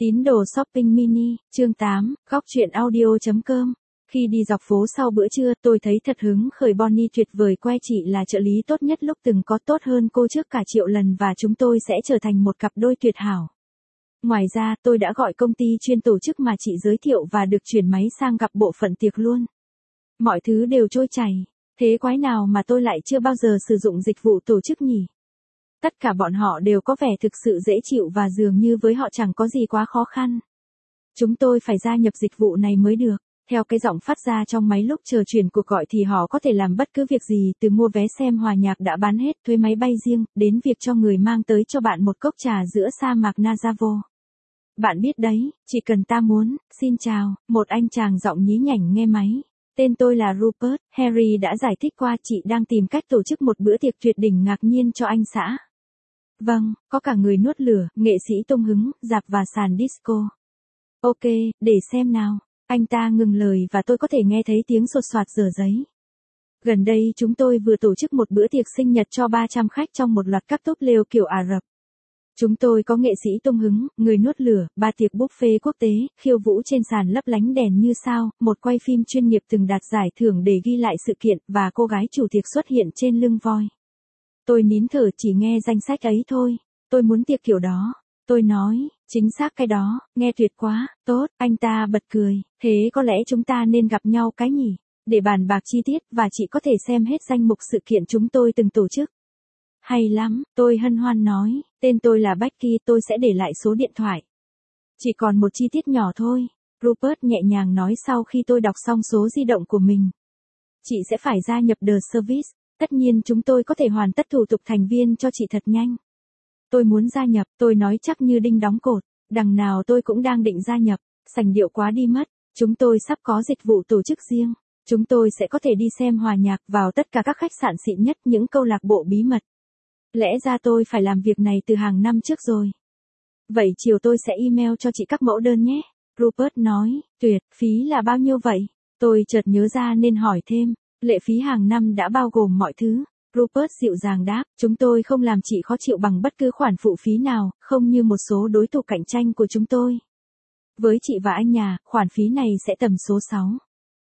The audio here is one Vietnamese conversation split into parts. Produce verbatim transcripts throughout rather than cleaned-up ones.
Tín đồ shopping mini, chương tám, góc truyện audio.com. Khi đi dọc phố sau bữa trưa, tôi thấy thật hứng khởi Bonnie tuyệt vời que chị là trợ lý tốt nhất lúc từng có, tốt hơn cô trước cả triệu lần và chúng tôi sẽ trở thành một cặp đôi tuyệt hảo. Ngoài ra, tôi đã gọi công ty chuyên tổ chức mà chị giới thiệu và được chuyển máy sang gặp bộ phận tiệc luôn. Mọi thứ đều trôi chảy. Thế quái nào mà tôi lại chưa bao giờ sử dụng dịch vụ tổ chức nhỉ? Tất cả bọn họ đều có vẻ thực sự dễ chịu và dường như với họ chẳng có gì quá khó khăn. Chúng tôi phải gia nhập dịch vụ này mới được. Theo cái giọng phát ra trong máy lúc chờ chuyển cuộc gọi thì họ có thể làm bất cứ việc gì, từ mua vé xem hòa nhạc đã bán hết, thuê máy bay riêng, đến việc cho người mang tới cho bạn một cốc trà giữa sa mạc Najavo. Bạn biết đấy, chỉ cần ta muốn. Xin chào, một anh chàng giọng nhí nhảnh nghe máy. Tên tôi là Rupert, Harry đã giải thích qua, chị đang tìm cách tổ chức một bữa tiệc tuyệt đỉnh ngạc nhiên cho anh xã. Vâng, có cả người nuốt lửa, nghệ sĩ tung hứng, rạp và sàn disco. Ok, để xem nào. Anh ta ngừng lời và tôi có thể nghe thấy tiếng sột soạt dở giấy. Gần đây chúng tôi vừa tổ chức một bữa tiệc sinh nhật cho ba trăm khách trong một loạt các tốp lều kiểu Ả Rập. Chúng tôi có nghệ sĩ tung hứng, người nuốt lửa, ba tiệc buffet quốc tế, khiêu vũ trên sàn lấp lánh đèn như sao, một quay phim chuyên nghiệp từng đạt giải thưởng để ghi lại sự kiện, và cô gái chủ tiệc xuất hiện trên lưng voi. Tôi nín thở chỉ nghe danh sách ấy thôi. Tôi muốn tiệc kiểu đó. Tôi nói, chính xác cái đó, nghe tuyệt quá, tốt, anh ta bật cười, thế có lẽ chúng ta nên gặp nhau cái nhỉ, để bàn bạc chi tiết và chị có thể xem hết danh mục sự kiện chúng tôi từng tổ chức. Hay lắm, tôi hân hoan nói, tên tôi là Becky, tôi sẽ để lại số điện thoại. Chỉ còn một chi tiết nhỏ thôi, Rupert nhẹ nhàng nói sau khi tôi đọc xong số di động của mình. Chị sẽ phải gia nhập The Service, tất nhiên chúng tôi có thể hoàn tất thủ tục thành viên cho chị thật nhanh. Tôi muốn gia nhập, tôi nói chắc như đinh đóng cột, đằng nào tôi cũng đang định gia nhập, sành điệu quá đi mất, chúng tôi sắp có dịch vụ tổ chức riêng, chúng tôi sẽ có thể đi xem hòa nhạc vào tất cả các khách sạn xịn nhất, những câu lạc bộ bí mật. Lẽ ra tôi phải làm việc này từ hàng năm trước rồi. Vậy chiều tôi sẽ email cho chị các mẫu đơn nhé, Rupert nói, tuyệt, phí là bao nhiêu vậy? Tôi chợt nhớ ra nên hỏi thêm, lệ phí hàng năm đã bao gồm mọi thứ. Rupert dịu dàng đáp, chúng tôi không làm chị khó chịu bằng bất cứ khoản phụ phí nào, không như một số đối thủ cạnh tranh của chúng tôi. Với chị và anh nhà, khoản phí này sẽ tầm số sáu.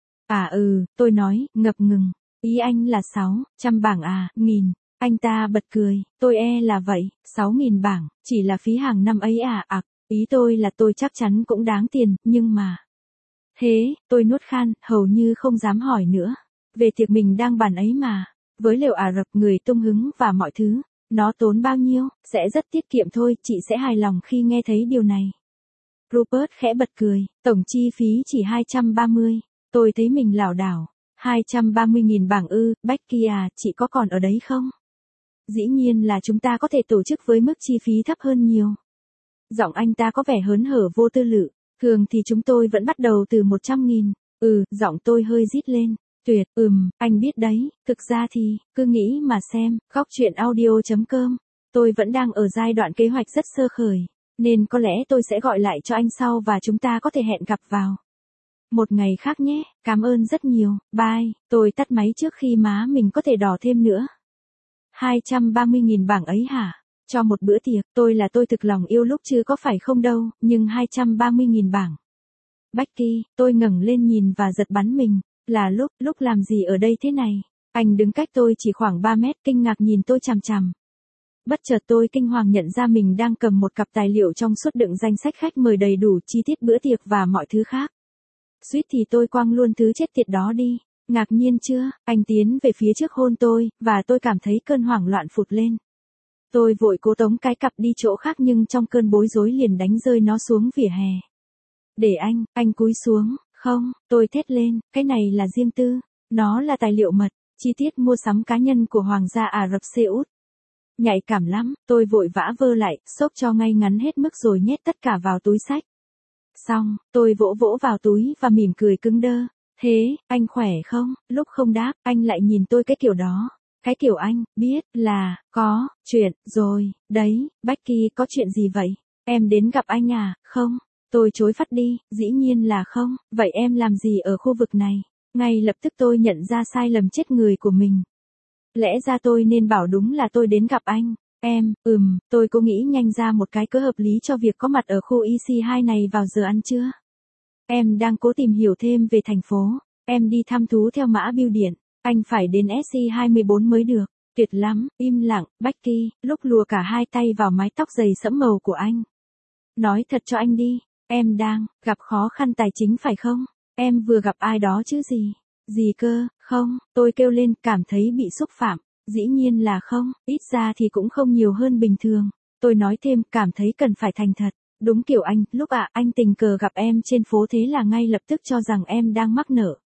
À ừ, tôi nói, ngập ngừng, ý anh là sáu trăm bảng à, nghìn. Anh ta bật cười, tôi e là vậy, sáu nghìn bảng, chỉ là phí hàng năm ấy à, ạc, ý tôi là tôi chắc chắn cũng đáng tiền, nhưng mà... Thế, tôi nuốt khan, hầu như không dám hỏi nữa. Về tiệc mình đang bàn ấy mà. Với lều Ả Rập, người tung hứng và mọi thứ, nó tốn bao nhiêu, sẽ rất tiết kiệm thôi, chị sẽ hài lòng khi nghe thấy điều này. Rupert khẽ bật cười, tổng chi phí chỉ hai trăm ba mươi, tôi thấy mình lảo đảo, hai trăm ba mươi nghìn bảng ư, Becky à, chị có còn ở đấy không? Dĩ nhiên là chúng ta có thể tổ chức với mức chi phí thấp hơn nhiều. Giọng anh ta có vẻ hớn hở vô tư lự, thường thì chúng tôi vẫn bắt đầu từ một trăm nghìn, ừ, giọng tôi hơi rít lên. Tuyệt, ừm, anh biết đấy, thực ra thì, cứ nghĩ mà xem, góc truyện audio.com. Tôi vẫn đang ở giai đoạn kế hoạch rất sơ khởi, nên có lẽ tôi sẽ gọi lại cho anh sau và chúng ta có thể hẹn gặp vào một ngày khác nhé, cảm ơn rất nhiều, bye, tôi tắt máy trước khi má mình có thể đỏ thêm nữa. hai trăm ba mươi nghìn bảng ấy hả? Cho một bữa tiệc, tôi là tôi thực lòng yêu lúc chứ có phải không đâu, nhưng hai trăm ba mươi nghìn bảng. Becky, tôi ngẩng lên nhìn và giật bắn mình. Là lúc, lúc làm gì ở đây thế này? Anh đứng cách tôi chỉ khoảng ba mét, kinh ngạc nhìn tôi chằm chằm. Bất chợt tôi kinh hoàng nhận ra mình đang cầm một cặp tài liệu trong suốt đựng danh sách khách mời đầy đủ chi tiết bữa tiệc và mọi thứ khác. Suýt thì tôi quăng luôn thứ chết tiệt đó đi. Ngạc nhiên chưa? Anh tiến về phía trước hôn tôi, và tôi cảm thấy cơn hoảng loạn phụt lên. Tôi vội cố tống cái cặp đi chỗ khác nhưng trong cơn bối rối liền đánh rơi nó xuống vỉa hè. Để anh, anh cúi xuống. Không, tôi thét lên, cái này là riêng tư, nó là tài liệu mật, chi tiết mua sắm cá nhân của Hoàng gia Ả Rập Xê Út. Nhạy cảm lắm, tôi vội vã vơ lại, xốc cho ngay ngắn hết mức rồi nhét tất cả vào túi xách. Xong, tôi vỗ vỗ vào túi và mỉm cười cứng đơ. Thế, anh khỏe không? Lúc không đáp, anh lại nhìn tôi cái kiểu đó. Cái kiểu anh, biết, là, có, chuyện, rồi, đấy, Becky có chuyện gì vậy? Em đến gặp anh à, không? Tôi chối phắt đi, dĩ nhiên là không, vậy em làm gì ở khu vực này? Ngay lập tức tôi nhận ra sai lầm chết người của mình. Lẽ ra tôi nên bảo đúng là tôi đến gặp anh. Em, ừm, tôi cố nghĩ nhanh ra một cái cớ hợp lý cho việc có mặt ở khu E C hai này vào giờ ăn trưa. Em đang cố tìm hiểu thêm về thành phố. Em đi thăm thú theo mã bưu điện. Anh phải đến S C hai mươi bốn mới được. Tuyệt lắm, im lặng, Becky, lúc lùa cả hai tay vào mái tóc dày sẫm màu của anh. Nói thật cho anh đi, em đang gặp khó khăn tài chính phải không? Em vừa gặp ai đó chứ gì? Gì cơ, không, tôi kêu lên, cảm thấy bị xúc phạm. Dĩ nhiên là không, ít ra thì cũng không nhiều hơn bình thường. Tôi nói thêm, cảm thấy cần phải thành thật. Đúng kiểu anh, lúc ạ, à, anh tình cờ gặp em trên phố thế là ngay lập tức cho rằng em đang mắc nợ.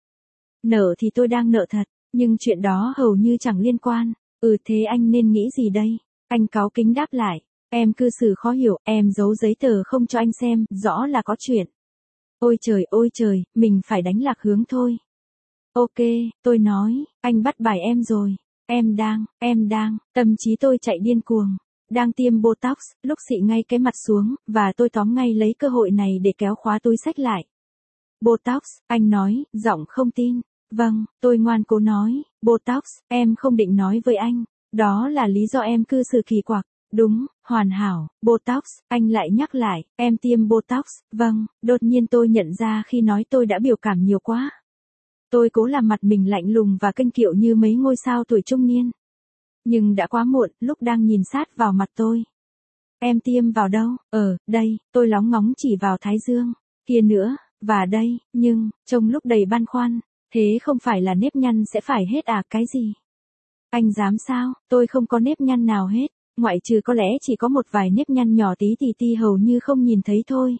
Nợ thì tôi đang nợ thật, nhưng chuyện đó hầu như chẳng liên quan. Ừ thế anh nên nghĩ gì đây? Anh cáu kính đáp lại. Em cư xử khó hiểu, em giấu giấy tờ không cho anh xem, rõ là có chuyện. Ôi trời ôi trời, mình phải đánh lạc hướng thôi. Ok, tôi nói, anh bắt bài em rồi. Em đang, em đang, tâm trí tôi chạy điên cuồng. Đang tiêm Botox, lúc xị ngay cái mặt xuống, và tôi tóm ngay lấy cơ hội này để kéo khóa túi xách lại. Botox, anh nói, giọng không tin. Vâng, tôi ngoan cố nói, Botox, em không định nói với anh. Đó là lý do em cư xử kỳ quặc. Đúng, hoàn hảo, Botox, anh lại nhắc lại, em tiêm Botox, vâng, đột nhiên tôi nhận ra khi nói tôi đã biểu cảm nhiều quá. Tôi cố làm mặt mình lạnh lùng và kênh kiệu như mấy ngôi sao tuổi trung niên. Nhưng đã quá muộn, lúc đang nhìn sát vào mặt tôi. Em tiêm vào đâu? Ờ, đây, tôi lóng ngóng chỉ vào thái dương. Kia nữa, và đây, nhưng, trông lúc đầy băn khoăn. Thế không phải là nếp nhăn sẽ phải hết à, cái gì? Anh dám sao, tôi không có nếp nhăn nào hết. Ngoại trừ có lẽ chỉ có một vài nếp nhăn nhỏ tí tì ti hầu như không nhìn thấy thôi.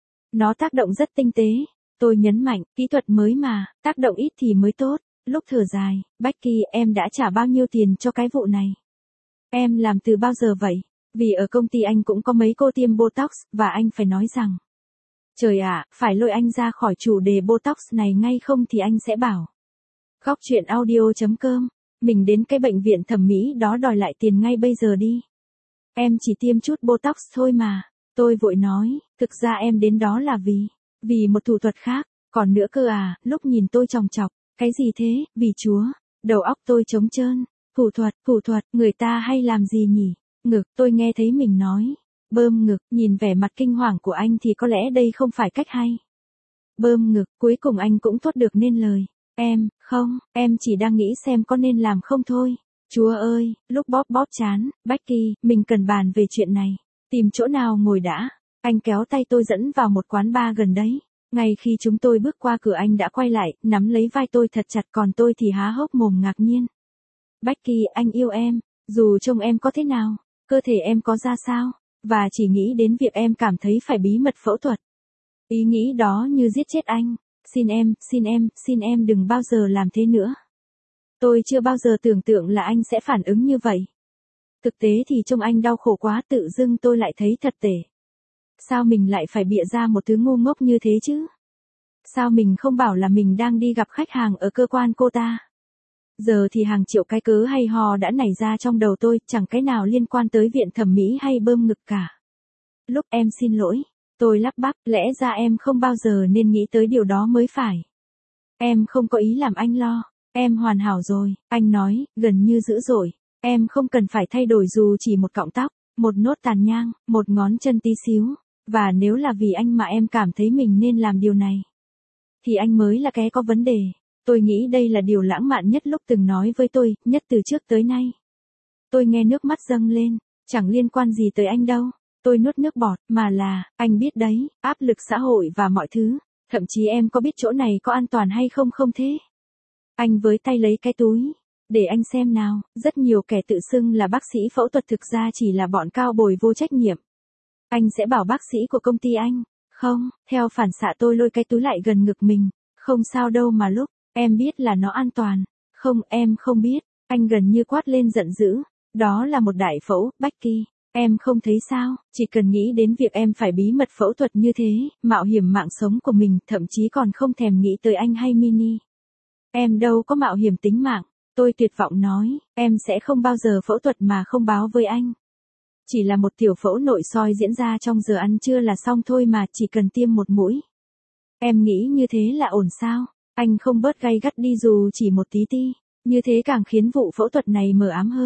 Nó tác động rất tinh tế. Tôi nhấn mạnh, kỹ thuật mới mà, tác động ít thì mới tốt. Lúc thở dài, Becky, em đã trả bao nhiêu tiền cho cái vụ này? Em làm từ bao giờ vậy? Vì ở công ty anh cũng có mấy cô tiêm Botox, và anh phải nói rằng. Trời ạ, à, phải lôi anh ra khỏi chủ đề Botox này ngay không thì anh sẽ bảo. Góc chuyện audio chấm com, mình đến cái bệnh viện thẩm mỹ đó đòi lại tiền ngay bây giờ đi. Em chỉ tiêm chút Botox thôi mà. Tôi vội nói, thực ra em đến đó là vì, vì một thủ thuật khác, còn nữa cơ à, lúc nhìn tôi chòng chọc. Cái gì thế, vì chúa, đầu óc tôi trống trơn, thủ thuật, thủ thuật, người ta hay làm gì nhỉ, ngực, tôi nghe thấy mình nói, bơm ngực, nhìn vẻ mặt kinh hoàng của anh thì có lẽ đây không phải cách hay. Bơm ngực, cuối cùng anh cũng thốt được nên lời, em, không, em chỉ đang nghĩ xem có nên làm không thôi. Chúa ơi, lúc bóp bóp chán, Becky, mình cần bàn về chuyện này, tìm chỗ nào ngồi đã, anh kéo tay tôi dẫn vào một quán bar gần đấy. Ngay khi chúng tôi bước qua cửa anh đã quay lại, nắm lấy vai tôi thật chặt còn tôi thì há hốc mồm ngạc nhiên. Becky, anh yêu em, dù trông em có thế nào, cơ thể em có ra sao, và chỉ nghĩ đến việc em cảm thấy phải bí mật phẫu thuật. Ý nghĩ đó như giết chết anh. Xin em, xin em, xin em đừng bao giờ làm thế nữa. Tôi chưa bao giờ tưởng tượng là anh sẽ phản ứng như vậy. Thực tế thì trông anh đau khổ quá, tự dưng tôi lại thấy thật tệ. Sao mình lại phải bịa ra một thứ ngu ngốc như thế chứ? Sao mình không bảo là mình đang đi gặp khách hàng ở cơ quan cô ta? Giờ thì hàng triệu cái cớ hay ho đã nảy ra trong đầu tôi, chẳng cái nào liên quan tới viện thẩm mỹ hay bơm ngực cả. Lúc em xin lỗi, tôi lắp bắp, lẽ ra em không bao giờ nên nghĩ tới điều đó mới phải. Em không có ý làm anh lo, em hoàn hảo rồi, anh nói, gần như dữ dội, em không cần phải thay đổi dù chỉ một cọng tóc, một nốt tàn nhang, một ngón chân tí xíu. Và nếu là vì anh mà em cảm thấy mình nên làm điều này, thì anh mới là cái có vấn đề. Tôi nghĩ đây là điều lãng mạn nhất lúc từng nói với tôi, nhất từ trước tới nay. Tôi nghe nước mắt dâng lên, chẳng liên quan gì tới anh đâu. Tôi nuốt nước bọt, mà là, anh biết đấy, áp lực xã hội và mọi thứ. Thậm chí em có biết chỗ này có an toàn hay không không thế? Anh với tay lấy cái túi. Để anh xem nào, rất nhiều kẻ tự xưng là bác sĩ phẫu thuật thực ra chỉ là bọn cao bồi vô trách nhiệm. Anh sẽ bảo bác sĩ của công ty anh. Không, theo phản xạ tôi lôi cái túi lại gần ngực mình. Không sao đâu mà lúc, em biết là nó an toàn. Không, em không biết. Anh gần như quát lên giận dữ. Đó là một đại phẫu, Becky. Em không thấy sao, chỉ cần nghĩ đến việc em phải bí mật phẫu thuật như thế, mạo hiểm mạng sống của mình, thậm chí còn không thèm nghĩ tới anh hay Mini. Em đâu có mạo hiểm tính mạng. Tôi tuyệt vọng nói, em sẽ không bao giờ phẫu thuật mà không báo với anh. Chỉ là một tiểu phẫu nội soi diễn ra trong giờ ăn trưa là xong thôi mà, chỉ cần tiêm một mũi. Em nghĩ như thế là ổn sao? Anh không bớt gay gắt đi dù chỉ một tí ti. Như thế càng khiến vụ phẫu thuật này mờ ám hơn.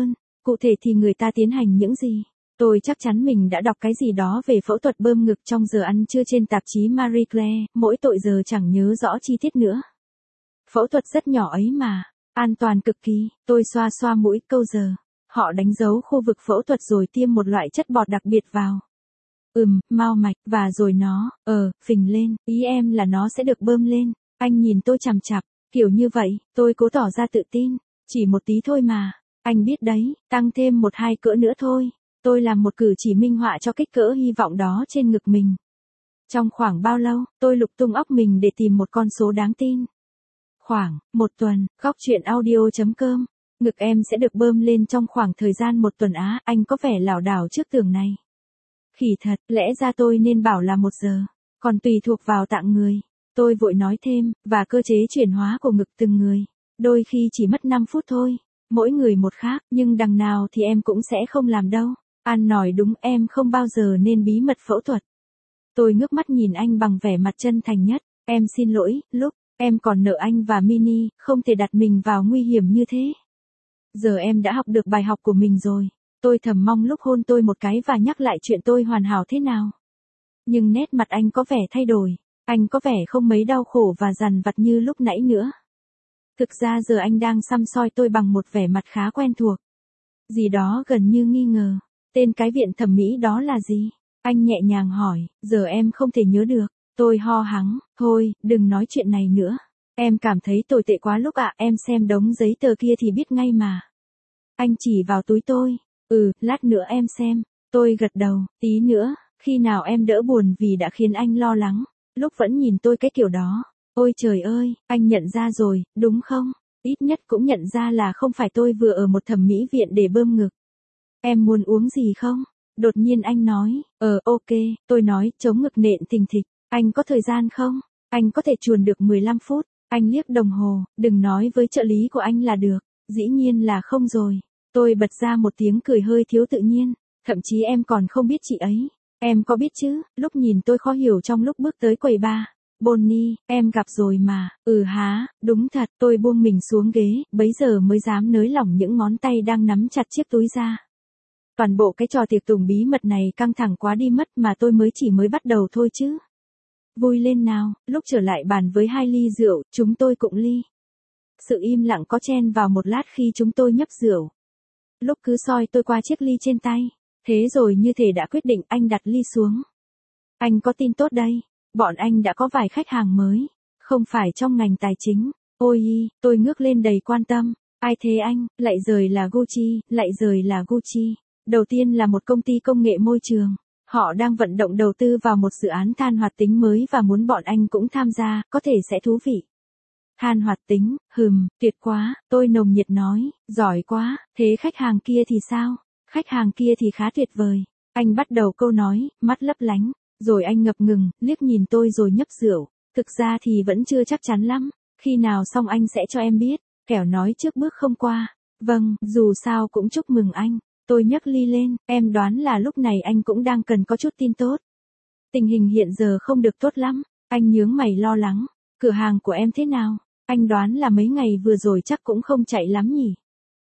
Cụ thể thì người ta tiến hành những gì? Tôi chắc chắn mình đã đọc cái gì đó về phẫu thuật bơm ngực trong giờ ăn trưa trên tạp chí Marie Claire, mỗi tội giờ chẳng nhớ rõ chi tiết nữa. Phẫu thuật rất nhỏ ấy mà, an toàn cực kỳ, tôi xoa xoa mũi câu giờ. Họ đánh dấu khu vực phẫu thuật rồi tiêm một loại chất bọt đặc biệt vào. Ừm, mao mạch, và rồi nó, ờ, phình lên, ý em là nó sẽ được bơm lên. Anh nhìn tôi chằm chằm, kiểu như vậy, tôi cố tỏ ra tự tin, chỉ một tí thôi mà. Anh biết đấy, tăng thêm một hai cỡ nữa thôi. Tôi làm một cử chỉ minh họa cho kích cỡ hy vọng đó trên ngực mình. Trong khoảng bao lâu, tôi lục tung óc mình để tìm một con số đáng tin. Khoảng, một tuần, góc chuyện audio chấm com. Ngực em sẽ được bơm lên trong khoảng thời gian một tuần á, anh có vẻ lảo đảo trước tường này. Khỉ thật, lẽ ra tôi nên bảo là một giờ, còn tùy thuộc vào tạng người. Tôi vội nói thêm, và cơ chế chuyển hóa của ngực từng người. Đôi khi chỉ mất năm phút thôi, mỗi người một khác, nhưng đằng nào thì em cũng sẽ không làm đâu. An nói đúng, em không bao giờ nên bí mật phẫu thuật. Tôi ngước mắt nhìn anh bằng vẻ mặt chân thành nhất. Em xin lỗi, lúc em còn nợ anh và Mini, không thể đặt mình vào nguy hiểm như thế. Giờ em đã học được bài học của mình rồi. Tôi thầm mong lúc hôn tôi một cái và nhắc lại chuyện tôi hoàn hảo thế nào. Nhưng nét mặt anh có vẻ thay đổi. Anh có vẻ không mấy đau khổ và dằn vặt như lúc nãy nữa. Thực ra giờ anh đang săm soi tôi bằng một vẻ mặt khá quen thuộc. Gì đó gần như nghi ngờ. Tên cái viện thẩm mỹ đó là gì? Anh nhẹ nhàng hỏi, giờ em không thể nhớ được. Tôi ho hắng, thôi, đừng nói chuyện này nữa. Em cảm thấy tồi tệ quá lúc ạ, em xem đống giấy tờ kia thì biết ngay mà. Anh chỉ vào túi tôi, ừ, lát nữa em xem. Tôi gật đầu, tí nữa, khi nào em đỡ buồn vì đã khiến anh lo lắng, lúc vẫn nhìn tôi cái kiểu đó. Ôi trời ơi, anh nhận ra rồi, đúng không? Ít nhất cũng nhận ra là không phải tôi vừa ở một thẩm mỹ viện để bơm ngực. Em muốn uống gì không? Đột nhiên anh nói, ờ ok, tôi nói, chống ngực nện thình thịch, anh có thời gian không? Anh có thể chuồn được mười lăm phút, anh liếc đồng hồ, đừng nói với trợ lý của anh là được, dĩ nhiên là không rồi. Tôi bật ra một tiếng cười hơi thiếu tự nhiên, thậm chí em còn không biết chị ấy. Em có biết chứ, lúc nhìn tôi khó hiểu trong lúc bước tới quầy bar. Bonnie, em gặp rồi mà, ừ há, đúng thật, tôi buông mình xuống ghế, bấy giờ mới dám nới lỏng những ngón tay đang nắm chặt chiếc túi ra. Toàn bộ cái trò tiệc tùng bí mật này căng thẳng quá đi mất mà tôi mới chỉ mới bắt đầu thôi chứ. Vui lên nào, lúc trở lại bàn với hai ly rượu, chúng tôi cụng ly. Sự im lặng có chen vào một lát khi chúng tôi nhấp rượu. Lúc cứ soi tôi qua chiếc ly trên tay. Thế rồi như thể đã quyết định, anh đặt ly xuống. Anh có tin tốt đây. Bọn anh đã có vài khách hàng mới. Không phải trong ngành tài chính. Ôi, tôi ngước lên đầy quan tâm. Ai thế anh? Lại rời là Gucci, lại rời là Gucci. Đầu tiên là một công ty công nghệ môi trường. Họ đang vận động đầu tư vào một dự án than hoạt tính mới và muốn bọn anh cũng tham gia, có thể sẽ thú vị. Than hoạt tính, hừm, tuyệt quá, tôi nồng nhiệt nói, giỏi quá, thế khách hàng kia thì sao? Khách hàng kia thì khá tuyệt vời. Anh bắt đầu câu nói, mắt lấp lánh, rồi anh ngập ngừng, liếc nhìn tôi rồi nhấp rượu. Thực ra thì vẫn chưa chắc chắn lắm, khi nào xong anh sẽ cho em biết, kẻo nói trước bước không qua. Vâng, dù sao cũng chúc mừng anh. Tôi nhấc ly lên, em đoán là lúc này anh cũng đang cần có chút tin tốt. Tình hình hiện giờ không được tốt lắm, anh nhướng mày lo lắng. Cửa hàng của em thế nào? Anh đoán là mấy ngày vừa rồi chắc cũng không chạy lắm nhỉ?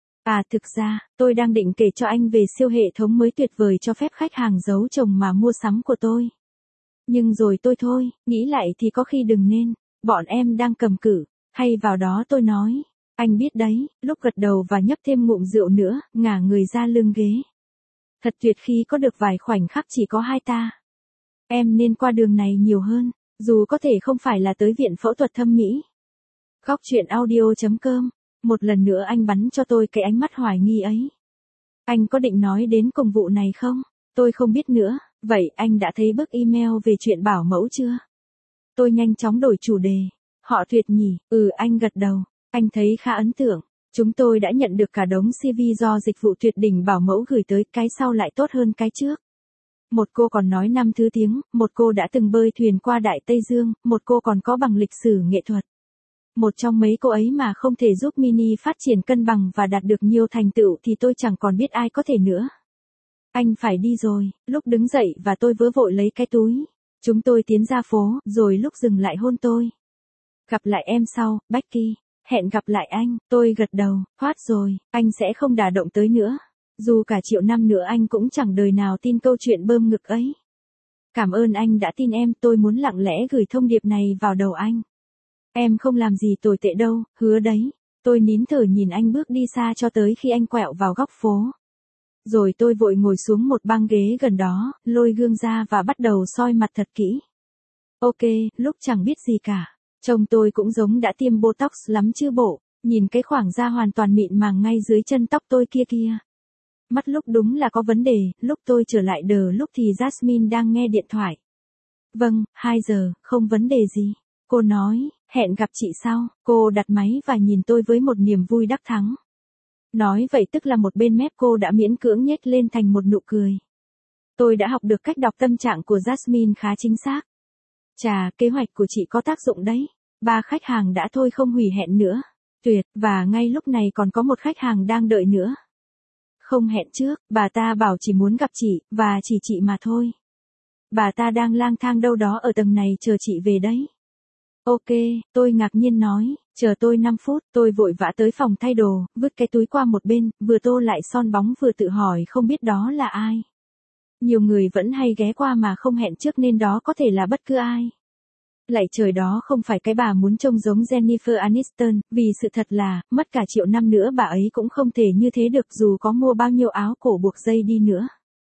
À thực ra, tôi đang định kể cho anh về siêu hệ thống mới tuyệt vời cho phép khách hàng giấu chồng mà mua sắm của tôi. Nhưng rồi tôi thôi, nghĩ lại thì có khi đừng nên, bọn em đang cầm cự, hay vào đó tôi nói. Anh biết đấy, lúc gật đầu và nhấp thêm ngụm rượu nữa, ngả người ra lưng ghế. Thật tuyệt khi có được vài khoảnh khắc chỉ có hai ta. Em nên qua đường này nhiều hơn, dù có thể không phải là tới viện phẫu thuật thẩm mỹ. Góc chuyện audio chấm com. Một lần nữa anh bắn cho tôi cái ánh mắt hoài nghi ấy. Anh có định nói đến công vụ này không? Tôi không biết nữa, vậy anh đã thấy bức email về chuyện bảo mẫu chưa? Tôi nhanh chóng đổi chủ đề. Họ tuyệt nhỉ, ừ anh gật đầu. Anh thấy khá ấn tượng. Chúng tôi đã nhận được cả đống xê vê do dịch vụ tuyệt đỉnh bảo mẫu gửi tới, cái sau lại tốt hơn cái trước. Một cô còn nói năm thứ tiếng, một cô đã từng bơi thuyền qua Đại Tây Dương, một cô còn có bằng lịch sử nghệ thuật. Một trong mấy cô ấy mà không thể giúp Mini phát triển cân bằng và đạt được nhiều thành tựu thì tôi chẳng còn biết ai có thể nữa. Anh phải đi rồi, lúc đứng dậy và tôi vớ vội lấy cái túi. Chúng tôi tiến ra phố, rồi lúc dừng lại hôn tôi. Gặp lại em sau, Becky. Hẹn gặp lại anh, tôi gật đầu, thoát rồi, anh sẽ không đả động tới nữa. Dù cả triệu năm nữa anh cũng chẳng đời nào tin câu chuyện bơm ngực ấy. Cảm ơn anh đã tin em, tôi muốn lặng lẽ gửi thông điệp này vào đầu anh. Em không làm gì tồi tệ đâu, hứa đấy. Tôi nín thở nhìn anh bước đi xa cho tới khi anh quẹo vào góc phố. Rồi tôi vội ngồi xuống một băng ghế gần đó, lôi gương ra và bắt đầu soi mặt thật kỹ. Ok, lúc chẳng biết gì cả. Trông tôi cũng giống đã tiêm Botox lắm chứ bộ, nhìn cái khoảng da hoàn toàn mịn màng ngay dưới chân tóc tôi kia kia. Mắt lúc đúng là có vấn đề, lúc tôi trở lại đờ lúc thì Jasmine đang nghe điện thoại. Vâng, hai giờ, không vấn đề gì. Cô nói, hẹn gặp chị sau. Cô đặt máy và nhìn tôi với một niềm vui đắc thắng. Nói vậy tức là một bên mép cô đã miễn cưỡng nhếch lên thành một nụ cười. Tôi đã học được cách đọc tâm trạng của Jasmine khá chính xác. Chà, kế hoạch của chị có tác dụng đấy. Ba khách hàng đã thôi không hủy hẹn nữa. Tuyệt, và ngay lúc này còn có một khách hàng đang đợi nữa. Không hẹn trước, bà ta bảo chỉ muốn gặp chị, và chỉ chị mà thôi. Bà ta đang lang thang đâu đó ở tầng này chờ chị về đấy. Ok, tôi ngạc nhiên nói, chờ tôi năm phút, tôi vội vã tới phòng thay đồ, vứt cái túi qua một bên, vừa tô lại son bóng vừa tự hỏi không biết đó là ai. Nhiều người vẫn hay ghé qua mà không hẹn trước nên đó có thể là bất cứ ai. Lạy trời, đó không phải cái bà muốn trông giống Jennifer Aniston, vì sự thật là, mất cả triệu năm nữa bà ấy cũng không thể như thế được dù có mua bao nhiêu áo cổ buộc dây đi nữa.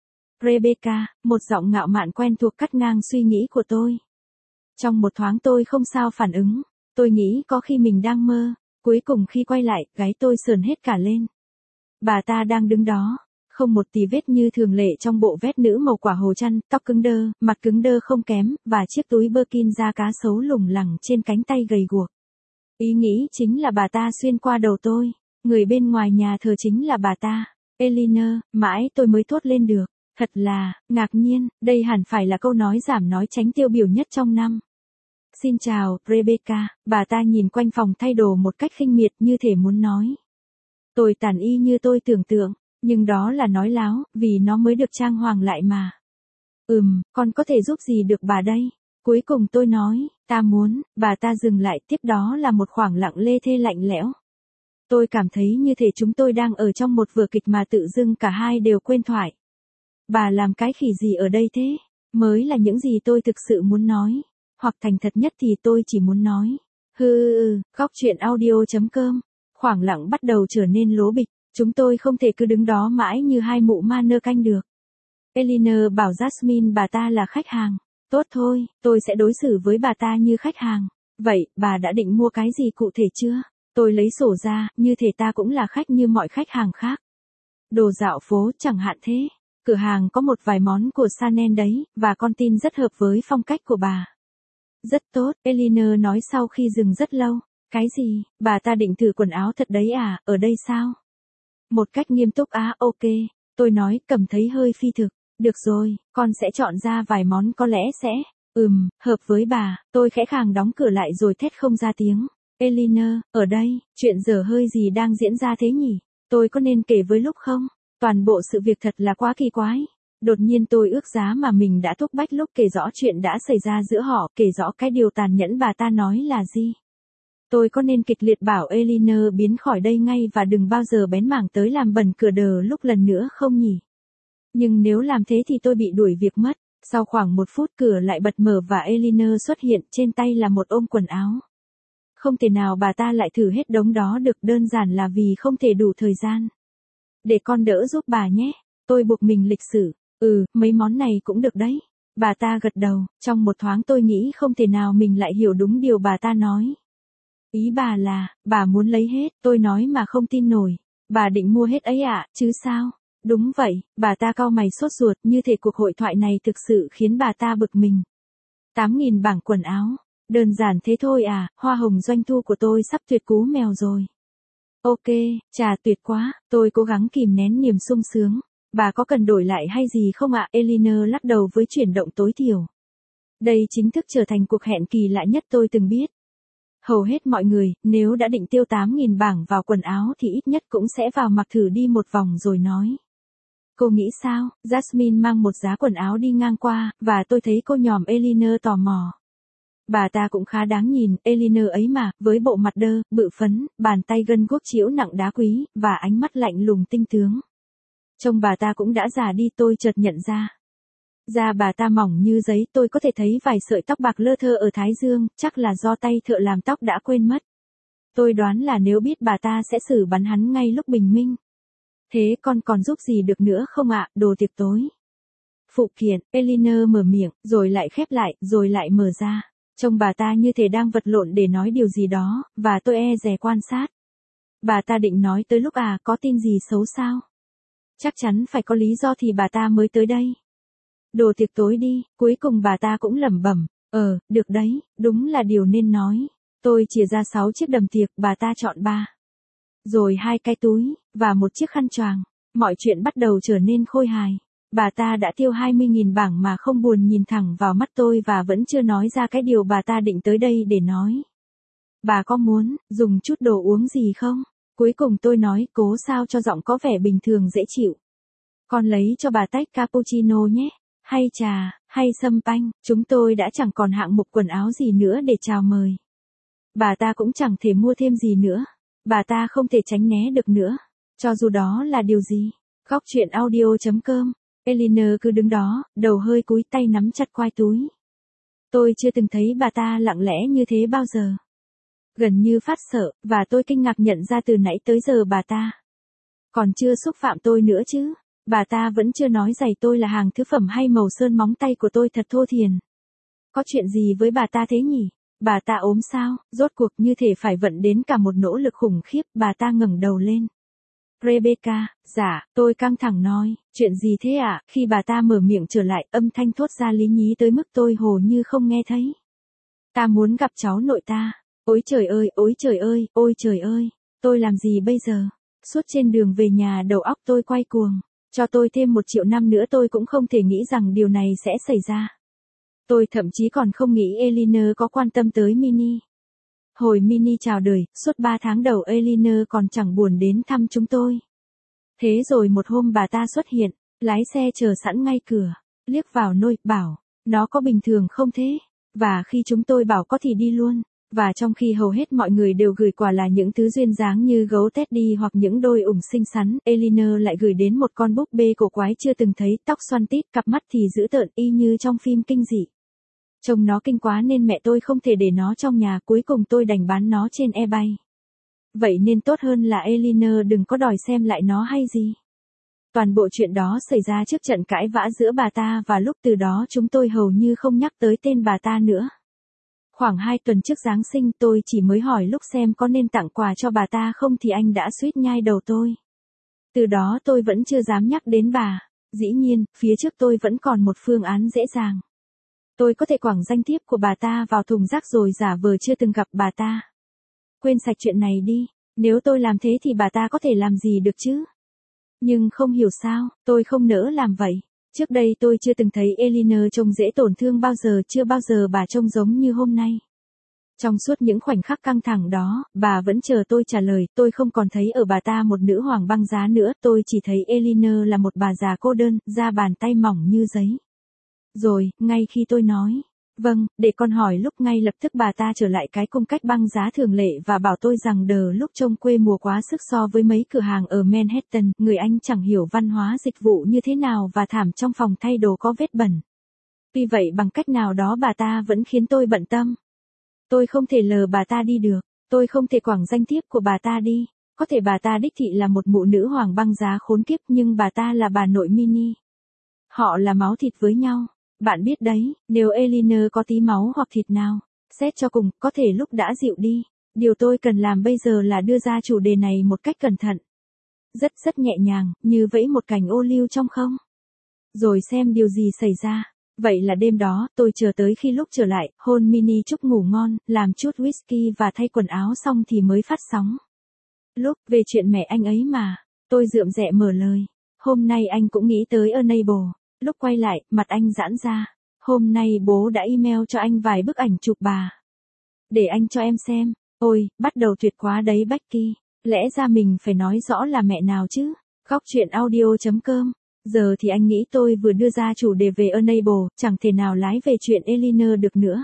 Rebecca, một giọng ngạo mạn quen thuộc cắt ngang suy nghĩ của tôi. Trong một thoáng tôi không sao phản ứng, tôi nghĩ có khi mình đang mơ, cuối cùng khi quay lại, gáy tôi sờn hết cả lên. Bà ta đang đứng đó, không một tì vết như thường lệ trong bộ vest nữ màu quả hồ chăn, tóc cứng đơ, mặt cứng đơ không kém, và chiếc túi Birkin da cá sấu lủng lẳng trên cánh tay gầy guộc. Ý nghĩ chính là bà ta xuyên qua đầu tôi, người bên ngoài nhà thờ chính là bà ta. Eleanor, mãi tôi mới thốt lên được. Thật là, ngạc nhiên, đây hẳn phải là câu nói giảm nói tránh tiêu biểu nhất trong năm. Xin chào, Rebecca, bà ta nhìn quanh phòng thay đồ một cách khinh miệt như thể muốn nói. Tôi tàn y như tôi tưởng tượng, nhưng đó là nói láo, vì nó mới được trang hoàng lại mà. Ừm, con có thể giúp gì được bà đây? Cuối cùng tôi nói, ta muốn, bà ta dừng lại, tiếp đó là một khoảng lặng lê thê lạnh lẽo. Tôi cảm thấy như thể chúng tôi đang ở trong một vở kịch mà tự dưng cả hai đều quên thoại. Bà làm cái khỉ gì ở đây thế? Mới là những gì tôi thực sự muốn nói. Hoặc thành thật nhất thì tôi chỉ muốn nói. Hừ, góc chuyện audio chấm com. Khoảng lặng bắt đầu trở nên lố bịch. Chúng tôi không thể cứ đứng đó mãi như hai mụ ma nơ canh được. Eleanor bảo Jasmine bà ta là khách hàng. Tốt thôi, tôi sẽ đối xử với bà ta như khách hàng. Vậy, bà đã định mua cái gì cụ thể chưa? Tôi lấy sổ ra, như thể ta cũng là khách như mọi khách hàng khác. Đồ dạo phố chẳng hạn thế. Cửa hàng có một vài món của Chanel đấy, và con tin rất hợp với phong cách của bà. Rất tốt, Eleanor nói sau khi dừng rất lâu. Cái gì, bà ta định thử quần áo thật đấy à, ở đây sao? Một cách nghiêm túc á, à, ok. Tôi nói, cầm thấy hơi phi thực. Được rồi, con sẽ chọn ra vài món có lẽ sẽ, ừm, hợp với bà. Tôi khẽ khàng đóng cửa lại rồi thét không ra tiếng. Eleanor, ở đây, chuyện dở hơi gì đang diễn ra thế nhỉ? Tôi có nên kể với lúc không? Toàn bộ sự việc thật là quá kỳ quái. Đột nhiên tôi ước giá mà mình đã thúc bách lúc kể rõ chuyện đã xảy ra giữa họ, kể rõ cái điều tàn nhẫn bà ta nói là gì. Tôi có nên kịch liệt bảo Eleanor biến khỏi đây ngay và đừng bao giờ bén mảng tới làm bẩn cửa đờ lúc lần nữa không nhỉ? Nhưng nếu làm thế thì tôi bị đuổi việc mất. Sau khoảng một phút cửa lại bật mở và Eleanor xuất hiện, trên tay là một ôm quần áo. Không thể nào bà ta lại thử hết đống đó được, đơn giản là vì không thể đủ thời gian. Để con đỡ giúp bà nhé. Tôi buộc mình lịch sự. Ừ, mấy món này cũng được đấy. Bà ta gật đầu, trong một thoáng tôi nghĩ không thể nào mình lại hiểu đúng điều bà ta nói. Ý bà là, bà muốn lấy hết, tôi nói mà không tin nổi. Bà định mua hết ấy ạ, à, chứ sao? Đúng vậy, bà ta cau mày sốt ruột, như thể cuộc hội thoại này thực sự khiến bà ta bực mình. tám nghìn bảng quần áo. Đơn giản thế thôi à, hoa hồng doanh thu của tôi sắp tuyệt cú mèo rồi. Ok, chà tuyệt quá, tôi cố gắng kìm nén niềm sung sướng. Bà có cần đổi lại hay gì không ạ? Eleanor lắc đầu với chuyển động tối thiểu. Đây chính thức trở thành cuộc hẹn kỳ lạ nhất tôi từng biết. Hầu hết mọi người, nếu đã định tiêu tám nghìn bảng vào quần áo thì ít nhất cũng sẽ vào mặc thử đi một vòng rồi nói. Cô nghĩ sao? Jasmine mang một giá quần áo đi ngang qua, và tôi thấy cô nhòm Eleanor tò mò. Bà ta cũng khá đáng nhìn, Eleanor ấy mà, với bộ mặt đơ, bự phấn, bàn tay gân guốc chiếu nặng đá quý, và ánh mắt lạnh lùng tinh tướng. Trông bà ta cũng đã già đi, tôi chợt nhận ra. Da bà ta mỏng như giấy, tôi có thể thấy vài sợi tóc bạc lơ thơ ở thái dương, chắc là do tay thợ làm tóc đã quên mất. Tôi đoán là nếu biết bà ta sẽ xử bắn hắn ngay lúc bình minh. Thế con còn giúp gì được nữa không ạ, đồ tiệc tối? Phụ kiện, Eleanor mở miệng, rồi lại khép lại, rồi lại mở ra. Trông bà ta như thể đang vật lộn để nói điều gì đó, và tôi e dè quan sát. Bà ta định nói tới lúc à, có tin gì xấu sao? Chắc chắn phải có lý do thì bà ta mới tới đây. Đồ tiệc tối đi, cuối cùng bà ta cũng lẩm bẩm, ờ, được đấy, đúng là điều nên nói. Tôi chia ra sáu chiếc đầm tiệc, bà ta chọn ba. Rồi hai cái túi, và một chiếc khăn choàng. Mọi chuyện bắt đầu trở nên khôi hài. Bà ta đã tiêu hai mươi nghìn bảng mà không buồn nhìn thẳng vào mắt tôi và vẫn chưa nói ra cái điều bà ta định tới đây để nói. Bà có muốn dùng chút đồ uống gì không? Cuối cùng tôi nói, cố sao cho giọng có vẻ bình thường dễ chịu. Con lấy cho bà tách cappuccino nhé. Hay trà, hay sâm panh, chúng tôi đã chẳng còn hạng mục quần áo gì nữa để chào mời. Bà ta cũng chẳng thể mua thêm gì nữa. Bà ta không thể tránh né được nữa. Cho dù đó là điều gì. Góc chuyện audio chấm com. Eleanor cứ đứng đó, đầu hơi cúi, tay nắm chặt quai túi. Tôi chưa từng thấy bà ta lặng lẽ như thế bao giờ. Gần như phát sợ, và tôi kinh ngạc nhận ra từ nãy tới giờ bà ta còn chưa xúc phạm tôi nữa chứ. Bà ta vẫn chưa nói giày tôi là hàng thứ phẩm hay màu sơn móng tay của tôi thật thô thiền. Có chuyện gì với bà ta thế nhỉ? Bà ta ốm sao? Rốt cuộc như thể phải vận đến cả một nỗ lực khủng khiếp. Bà ta ngẩng đầu lên. Rebecca, dạ, tôi căng thẳng nói, chuyện gì thế ạ? À? Khi bà ta mở miệng trở lại, âm thanh thốt ra lý nhí tới mức tôi hồ như không nghe thấy. Ta muốn gặp cháu nội ta. Ôi trời ơi, ôi trời ơi, ôi trời ơi, tôi làm gì bây giờ? Suốt trên đường về nhà đầu óc tôi quay cuồng. Cho tôi thêm một triệu năm nữa tôi cũng không thể nghĩ rằng điều này sẽ xảy ra. Tôi thậm chí còn không nghĩ Eleanor có quan tâm tới Minnie. Hồi Minnie chào đời, suốt ba tháng đầu Eleanor còn chẳng buồn đến thăm chúng tôi. Thế rồi một hôm bà ta xuất hiện, lái xe chờ sẵn ngay cửa, liếc vào nôi, bảo, nó có bình thường không thế? Và khi chúng tôi bảo có thì đi luôn. Và trong khi hầu hết mọi người đều gửi quà là những thứ duyên dáng như gấu Teddy hoặc những đôi ủng xinh xắn, Eleanor lại gửi đến một con búp bê cổ quái chưa từng thấy, tóc xoăn tít, cặp mắt thì dữ tợn y như trong phim kinh dị. Trông nó kinh quá nên mẹ tôi không thể để nó trong nhà, cuối cùng tôi đành bán nó trên eBay. Vậy nên tốt hơn là Eleanor đừng có đòi xem lại nó hay gì. Toàn bộ chuyện đó xảy ra trước trận cãi vã giữa bà ta và lúc từ đó chúng tôi hầu như không nhắc tới tên bà ta nữa. Khoảng hai tuần trước Giáng sinh tôi chỉ mới hỏi lúc xem có nên tặng quà cho bà ta không thì anh đã suýt nhai đầu tôi. Từ đó tôi vẫn chưa dám nhắc đến bà. Dĩ nhiên, phía trước tôi vẫn còn một phương án dễ dàng. Tôi có thể quẳng danh thiếp của bà ta vào thùng rác rồi giả vờ chưa từng gặp bà ta. Quên sạch chuyện này đi, nếu tôi làm thế thì bà ta có thể làm gì được chứ? Nhưng không hiểu sao, tôi không nỡ làm vậy. Trước đây tôi chưa từng thấy Eleanor trông dễ tổn thương bao giờ, chưa bao giờ bà trông giống như hôm nay. Trong suốt những khoảnh khắc căng thẳng đó, bà vẫn chờ tôi trả lời, tôi không còn thấy ở bà ta một nữ hoàng băng giá nữa, tôi chỉ thấy Eleanor là một bà già cô đơn, da bàn tay mỏng như giấy. Rồi, ngay khi tôi nói, vâng, để con hỏi lúc ngay lập tức bà ta trở lại cái cung cách băng giá thường lệ và bảo tôi rằng đờ lúc trông quê mùa quá sức so với mấy cửa hàng ở Manhattan, người Anh chẳng hiểu văn hóa dịch vụ như thế nào và thảm trong phòng thay đồ có vết bẩn. Tuy vậy bằng cách nào đó bà ta vẫn khiến tôi bận tâm. Tôi không thể lờ bà ta đi được, tôi không thể quẳng danh thiếp của bà ta đi. Có thể bà ta đích thị là một mụ nữ hoàng băng giá khốn kiếp nhưng bà ta là bà nội Minnie. Họ là máu thịt với nhau. Bạn biết đấy, nếu Eleanor có tí máu hoặc thịt nào, xét cho cùng, có thể lúc đã dịu đi. Điều tôi cần làm bây giờ là đưa ra chủ đề này một cách cẩn thận. Rất rất nhẹ nhàng, như vẫy một cành ô liu trong không. Rồi xem điều gì xảy ra. Vậy là đêm đó, tôi chờ tới khi lúc trở lại, hôn Minnie chúc ngủ ngon, làm chút whisky và thay quần áo xong thì mới phát sóng. Lúc, về chuyện mẹ anh ấy mà, tôi rượm rẹ mở lời. Hôm nay anh cũng nghĩ tới Enable. Lúc quay lại, mặt anh giãn ra. Hôm nay bố đã email cho anh vài bức ảnh chụp bà. Để anh cho em xem. Ôi, bắt đầu tuyệt quá đấy Becky. Lẽ ra mình phải nói rõ là mẹ nào chứ. Góc chuyện audio chấm com. Giờ thì anh nghĩ tôi vừa đưa ra chủ đề về Enable, chẳng thể nào lái về chuyện Eleanor được nữa.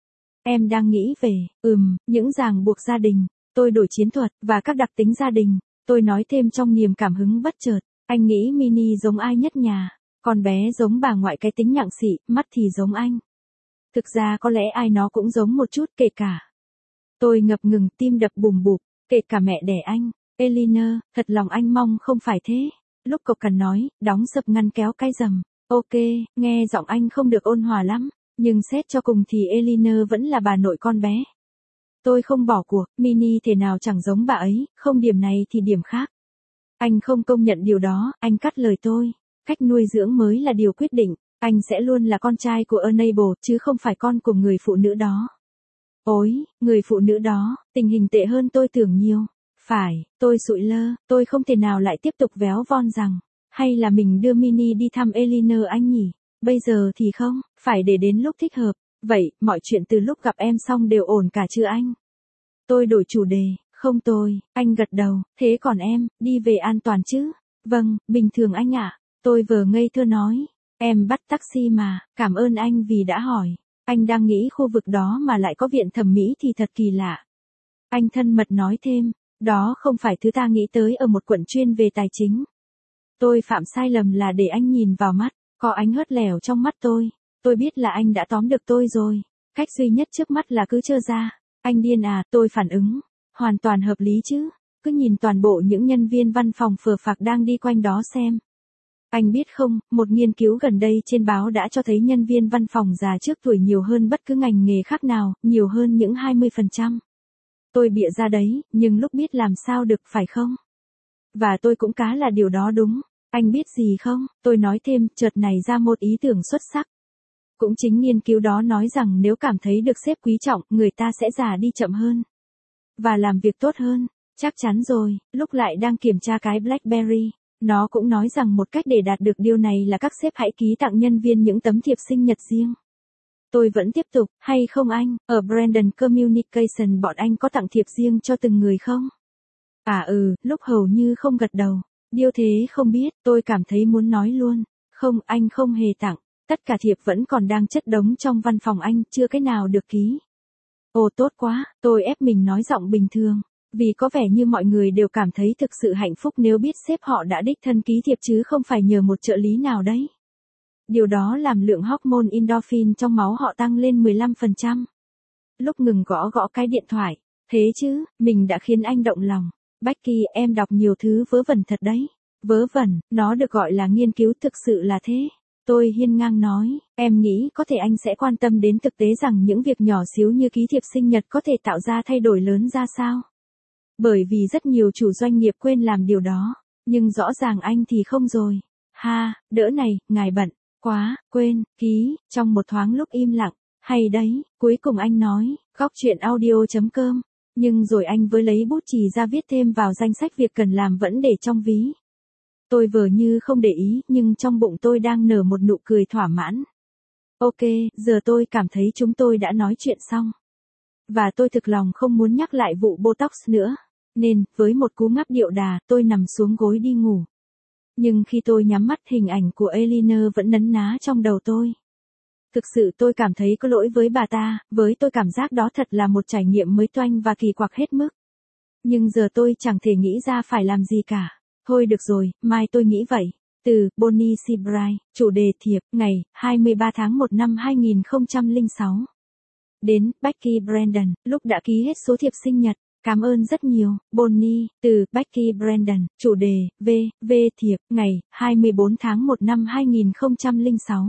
Em đang nghĩ về, ừm, những ràng buộc gia đình. Tôi đổi chiến thuật, và các đặc tính gia đình. Tôi nói thêm trong niềm cảm hứng bất chợt. Anh nghĩ Mini giống ai nhất nhà? Con bé giống bà ngoại cái tính nhặng xị, mắt thì giống anh. Thực ra có lẽ ai nó cũng giống một chút, kể cả. Tôi ngập ngừng, tim đập bùm bụp, kể cả mẹ đẻ anh. Eleanor, thật lòng anh mong không phải thế. Lúc cậu cần nói, đóng sập ngăn kéo cái rầm. Ok, nghe giọng anh không được ôn hòa lắm, nhưng xét cho cùng thì Eleanor vẫn là bà nội con bé. Tôi không bỏ cuộc, Mini thể nào chẳng giống bà ấy, không điểm này thì điểm khác. Anh không công nhận điều đó, anh cắt lời tôi. Cách nuôi dưỡng mới là điều quyết định, anh sẽ luôn là con trai của Enable, chứ không phải con của người phụ nữ đó. Ôi, người phụ nữ đó, tình hình tệ hơn tôi tưởng nhiều. Phải, tôi sụi lơ, tôi không thể nào lại tiếp tục véo von rằng, hay là mình đưa Mini đi thăm Eleanor anh nhỉ? Bây giờ thì không, phải để đến lúc thích hợp. Vậy, mọi chuyện từ lúc gặp em xong đều ổn cả chưa anh? Tôi đổi chủ đề, không tôi, anh gật đầu, thế còn em, đi về an toàn chứ? Vâng, bình thường anh ạ. Tôi vừa ngây thơ nói, em bắt taxi mà, cảm ơn anh vì đã hỏi. Anh đang nghĩ khu vực đó mà lại có viện thẩm mỹ thì thật kỳ lạ. Anh thân mật nói thêm, đó không phải thứ ta nghĩ tới ở một quận chuyên về tài chính. Tôi phạm sai lầm là để anh nhìn vào mắt, có ánh hớt lẻo trong mắt tôi. Tôi biết là anh đã tóm được tôi rồi. Cách duy nhất trước mắt là cứ trơ ra. Anh điên à, tôi phản ứng. Hoàn toàn hợp lý chứ. Cứ nhìn toàn bộ những nhân viên văn phòng phờ phạc đang đi quanh đó xem. Anh biết không, một nghiên cứu gần đây trên báo đã cho thấy nhân viên văn phòng già trước tuổi nhiều hơn bất cứ ngành nghề khác nào, nhiều hơn những hai mươi phần trăm. Tôi bịa ra đấy, nhưng lúc biết làm sao được phải không? Và tôi cũng cá là điều đó đúng. Anh biết gì không? Tôi nói thêm, chợt nảy ra một ý tưởng xuất sắc. Cũng chính nghiên cứu đó nói rằng nếu cảm thấy được sếp quý trọng, người ta sẽ già đi chậm hơn. Và làm việc tốt hơn. Chắc chắn rồi, lúc lại đang kiểm tra cái BlackBerry. Nó cũng nói rằng một cách để đạt được điều này là các sếp hãy ký tặng nhân viên những tấm thiệp sinh nhật riêng. Tôi vẫn tiếp tục, hay không anh, ở Brandon Communication bọn anh có tặng thiệp riêng cho từng người không? À ừ, lúc hầu như không gật đầu. Điều thế không biết, tôi cảm thấy muốn nói luôn. Không, anh không hề tặng. Tất cả thiệp vẫn còn đang chất đống trong văn phòng anh, chưa cái nào được ký. Ồ tốt quá, tôi ép mình nói giọng bình thường. Vì có vẻ như mọi người đều cảm thấy thực sự hạnh phúc nếu biết sếp họ đã đích thân ký thiệp chứ không phải nhờ một trợ lý nào đấy. Điều đó làm lượng hormone endorphin trong máu họ tăng lên mười lăm phần trăm. Lúc ngừng gõ gõ cái điện thoại, thế chứ, mình đã khiến anh động lòng. Becky, em đọc nhiều thứ vớ vẩn thật đấy. Vớ vẩn, nó được gọi là nghiên cứu, thực sự là thế. Tôi hiên ngang nói, em nghĩ có thể anh sẽ quan tâm đến thực tế rằng những việc nhỏ xíu như ký thiệp sinh nhật có thể tạo ra thay đổi lớn ra sao. Bởi vì rất nhiều chủ doanh nghiệp quên làm điều đó, nhưng rõ ràng anh thì không rồi. Ha, đỡ này, ngài bận quá, quên, ký, trong một thoáng lúc im lặng. Hay đấy, cuối cùng anh nói, góc chuyện audio chấm com. Nhưng rồi anh với lấy bút chì ra viết thêm vào danh sách việc cần làm vẫn để trong ví. Tôi vờ như không để ý, nhưng trong bụng tôi đang nở một nụ cười thỏa mãn. Ok, giờ tôi cảm thấy chúng tôi đã nói chuyện xong. Và tôi thực lòng không muốn nhắc lại vụ Botox nữa. Nên, với một cú ngáp điệu đà, tôi nằm xuống gối đi ngủ. Nhưng khi tôi nhắm mắt, hình ảnh của Eleanor vẫn nấn ná trong đầu tôi. Thực sự tôi cảm thấy có lỗi với bà ta, với tôi cảm giác đó thật là một trải nghiệm mới toanh và kỳ quặc hết mức. Nhưng giờ tôi chẳng thể nghĩ ra phải làm gì cả. Thôi được rồi, mai tôi nghĩ vậy. Từ Bonnie Sebright, chủ đề thiệp, ngày hai mươi ba tháng một năm hai nghìn không trăm lẻ sáu. Đến Becky Brandon, lúc đã ký hết số thiệp sinh nhật. Cảm ơn rất nhiều, Bonnie, từ Becky Brandon, chủ đề, V, V thiệp, ngày hai mươi bốn tháng một năm hai nghìn không trăm lẻ sáu.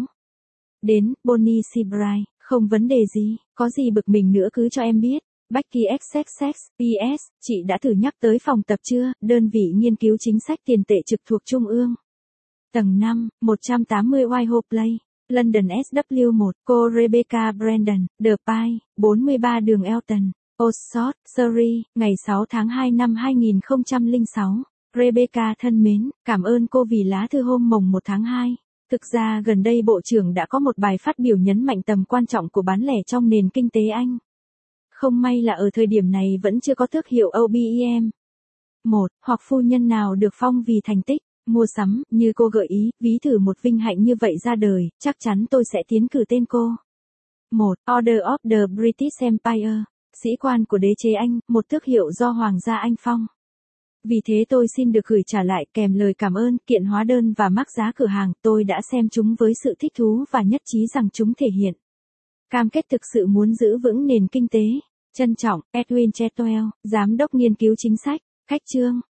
Đến Bonnie Sebright, không vấn đề gì, có gì bực mình nữa cứ cho em biết. Becky xx xx, pê ét, chị đã thử nhắc tới phòng tập chưa, đơn vị nghiên cứu chính sách tiền tệ trực thuộc Trung ương. Tầng năm, một trăm tám mươi Whitehall Place, London S W một, cô Rebecca Brandon, The Pie, bốn mươi ba đường Elton, Oxford, Surrey, ngày sáu tháng hai năm hai nghìn không trăm lẻ sáu. Rebecca thân mến, cảm ơn cô vì lá thư hôm mồng một tháng hai. Thực ra gần đây Bộ trưởng đã có một bài phát biểu nhấn mạnh tầm quan trọng của bán lẻ trong nền kinh tế Anh. Không may là ở thời điểm này vẫn chưa có thương hiệu o bê e em. Một, hoặc phu nhân nào được phong vì thành tích, mua sắm, như cô gợi ý, ví thử một vinh hạnh như vậy ra đời, chắc chắn tôi sẽ tiến cử tên cô. Một, Order of the British Empire, sĩ quan của đế chế Anh, một tước hiệu do Hoàng gia Anh phong. Vì thế tôi xin được gửi trả lại kèm lời cảm ơn, kiện hóa đơn và mác giá cửa hàng. Tôi đã xem chúng với sự thích thú và nhất trí rằng chúng thể hiện cam kết thực sự muốn giữ vững nền kinh tế. Trân trọng, Edwin Chetwell, Giám đốc nghiên cứu chính sách. Khách chương.